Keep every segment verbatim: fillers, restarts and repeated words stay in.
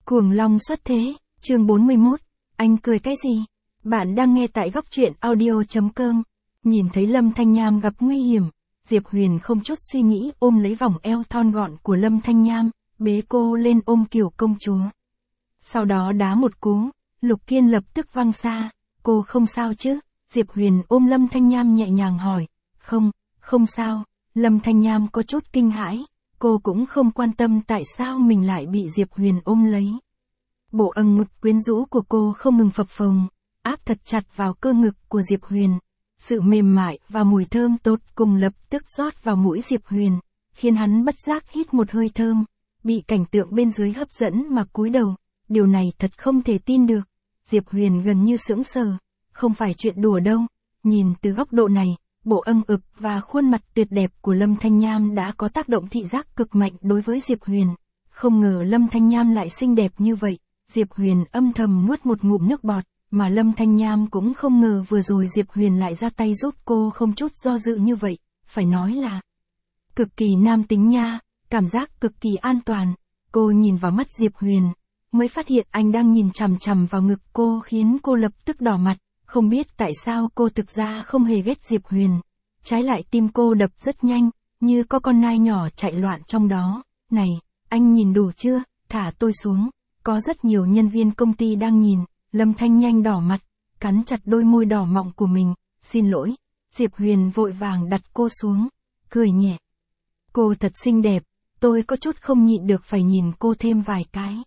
Cuồng long xuất thế, chương bốn mươi mốt, anh cười cái gì? Bạn đang nghe tại góc truyện audio.com. Nhìn thấy Lâm Thanh Nham gặp nguy hiểm, Diệp Huyền không chút suy nghĩ ôm lấy vòng eo thon gọn của Lâm Thanh Nham, bế cô lên ôm kiểu công chúa. Sau đó đá một cú, Lục Kiên lập tức văng xa, cô không sao chứ? Diệp Huyền ôm Lâm Thanh Nham nhẹ nhàng hỏi, không, không sao. Lâm Thanh Nham có chút kinh hãi, cô cũng không quan tâm tại sao mình lại bị Diệp Huyền ôm lấy. Bộ âng ngực quyến rũ của cô không ngừng phập phồng, áp thật chặt vào cơ ngực của Diệp Huyền. Sự mềm mại và mùi thơm tốt cùng lập tức rót vào mũi Diệp Huyền, khiến hắn bất giác hít một hơi thơm, bị cảnh tượng bên dưới hấp dẫn mà cúi đầu. Điều này thật không thể tin được. Diệp Huyền gần như sững sờ, không phải chuyện đùa đâu. Nhìn từ góc độ này, bộ âng ực và khuôn mặt tuyệt đẹp của Lâm Thanh Nham đã có tác động thị giác cực mạnh đối với Diệp Huyền. Không ngờ Lâm Thanh Nham lại xinh đẹp như vậy. Diệp Huyền âm thầm nuốt một ngụm nước bọt, mà Lâm Thanh Nham cũng không ngờ vừa rồi Diệp Huyền lại ra tay giúp cô không chút do dự như vậy, phải nói là cực kỳ nam tính nha, cảm giác cực kỳ an toàn. Cô nhìn vào mắt Diệp Huyền, mới phát hiện anh đang nhìn chằm chằm vào ngực cô khiến cô lập tức đỏ mặt. Không biết tại sao cô thực ra không hề ghét Diệp Huyền. Trái lại tim cô đập rất nhanh, như có con nai nhỏ chạy loạn trong đó. Này, anh nhìn đủ chưa, thả tôi xuống. Có rất nhiều nhân viên công ty đang nhìn. Lâm Thanh nhanh đỏ mặt, cắn chặt đôi môi đỏ mọng của mình. Xin lỗi. Diệp Huyền vội vàng đặt cô xuống, cười nhẹ. Cô thật xinh đẹp, tôi có chút không nhịn được phải nhìn cô thêm vài cái.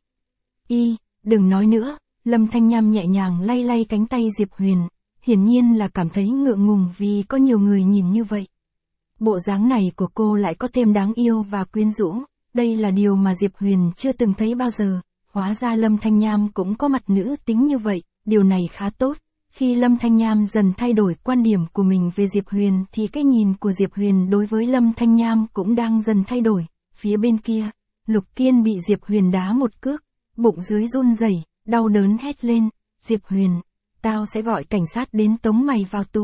Y, đừng nói nữa. Lâm Thanh Nham nhẹ nhàng lay lay cánh tay Diệp Huyền, hiển nhiên là cảm thấy ngượng ngùng vì có nhiều người nhìn như vậy. Bộ dáng này của cô lại có thêm đáng yêu và quyến rũ, đây là điều mà Diệp Huyền chưa từng thấy bao giờ. Hóa ra Lâm Thanh Nham cũng có mặt nữ tính như vậy, điều này khá tốt. Khi Lâm Thanh Nham dần thay đổi quan điểm của mình về Diệp Huyền thì cái nhìn của Diệp Huyền đối với Lâm Thanh Nham cũng đang dần thay đổi. Phía bên kia, Lục Kiên bị Diệp Huyền đá một cước, bụng dưới run rẩy, đau đớn hét lên, Diệp Huyền, tao sẽ gọi cảnh sát đến tống mày vào tù.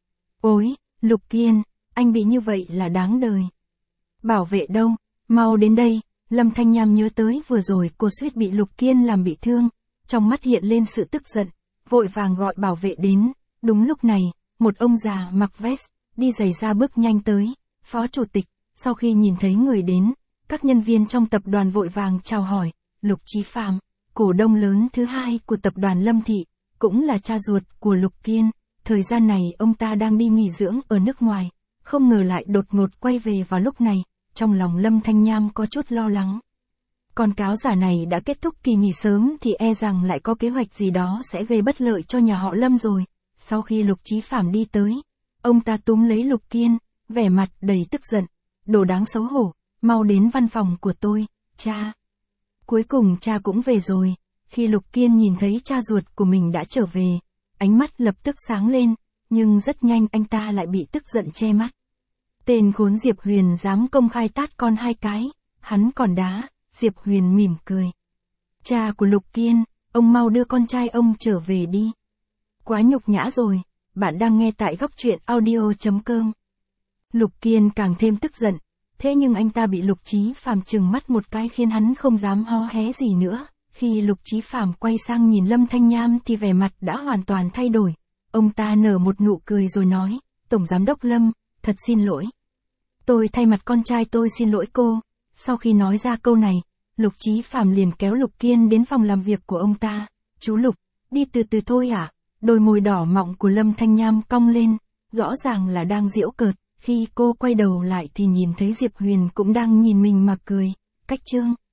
Ôi, Lục Kiên, anh bị như vậy là đáng đời. Bảo vệ đâu, mau đến đây. Lâm Thanh Nham nhớ tới vừa rồi cô suýt bị Lục Kiên làm bị thương, trong mắt hiện lên sự tức giận, vội vàng gọi bảo vệ đến. Đúng lúc này, một ông già mặc vest, đi giày da bước nhanh tới. Phó chủ tịch, sau khi nhìn thấy người đến, các nhân viên trong tập đoàn vội vàng chào hỏi. Lục Chí Phạm, cổ đông lớn thứ hai của tập đoàn Lâm Thị, cũng là cha ruột của Lục Kiên. Thời gian này ông ta đang đi nghỉ dưỡng ở nước ngoài, không ngờ lại đột ngột quay về vào lúc này. Trong lòng Lâm Thanh Nham có chút lo lắng. Con cáo giả này đã kết thúc kỳ nghỉ sớm thì e rằng lại có kế hoạch gì đó sẽ gây bất lợi cho nhà họ Lâm rồi. Sau khi Lục Chí Phạm đi tới, ông ta túm lấy Lục Kiên, vẻ mặt đầy tức giận. Đồ đáng xấu hổ, mau đến văn phòng của tôi, cha. Cuối cùng cha cũng về rồi. Khi Lục Kiên nhìn thấy cha ruột của mình đã trở về, ánh mắt lập tức sáng lên, nhưng rất nhanh anh ta lại bị tức giận che mắt. Tên khốn Diệp Huyền dám công khai tát con hai cái, hắn còn đá. Diệp Huyền mỉm cười. Cha của Lục Kiên, ông mau đưa con trai ông trở về đi. Quá nhục nhã rồi, bạn đang nghe tại góc truyện audio.com. Lục Kiên càng thêm tức giận, thế nhưng anh ta bị Lục Chí Phạm trừng mắt một cái khiến hắn không dám hó hé gì nữa. Khi Lục Chí Phạm quay sang nhìn Lâm Thanh Nham thì vẻ mặt đã hoàn toàn thay đổi. Ông ta nở một nụ cười rồi nói, Tổng Giám đốc Lâm, thật xin lỗi. Tôi thay mặt con trai tôi xin lỗi cô. Sau khi nói ra câu này, Lục Chí Phạm liền kéo Lục Kiên đến phòng làm việc của ông ta. Chú Lục, đi từ từ thôi à? Đôi môi đỏ mọng của Lâm Thanh Nham cong lên, rõ ràng là đang giễu cợt. Khi cô quay đầu lại thì nhìn thấy Diệp Huyền cũng đang nhìn mình mà cười. Cách chương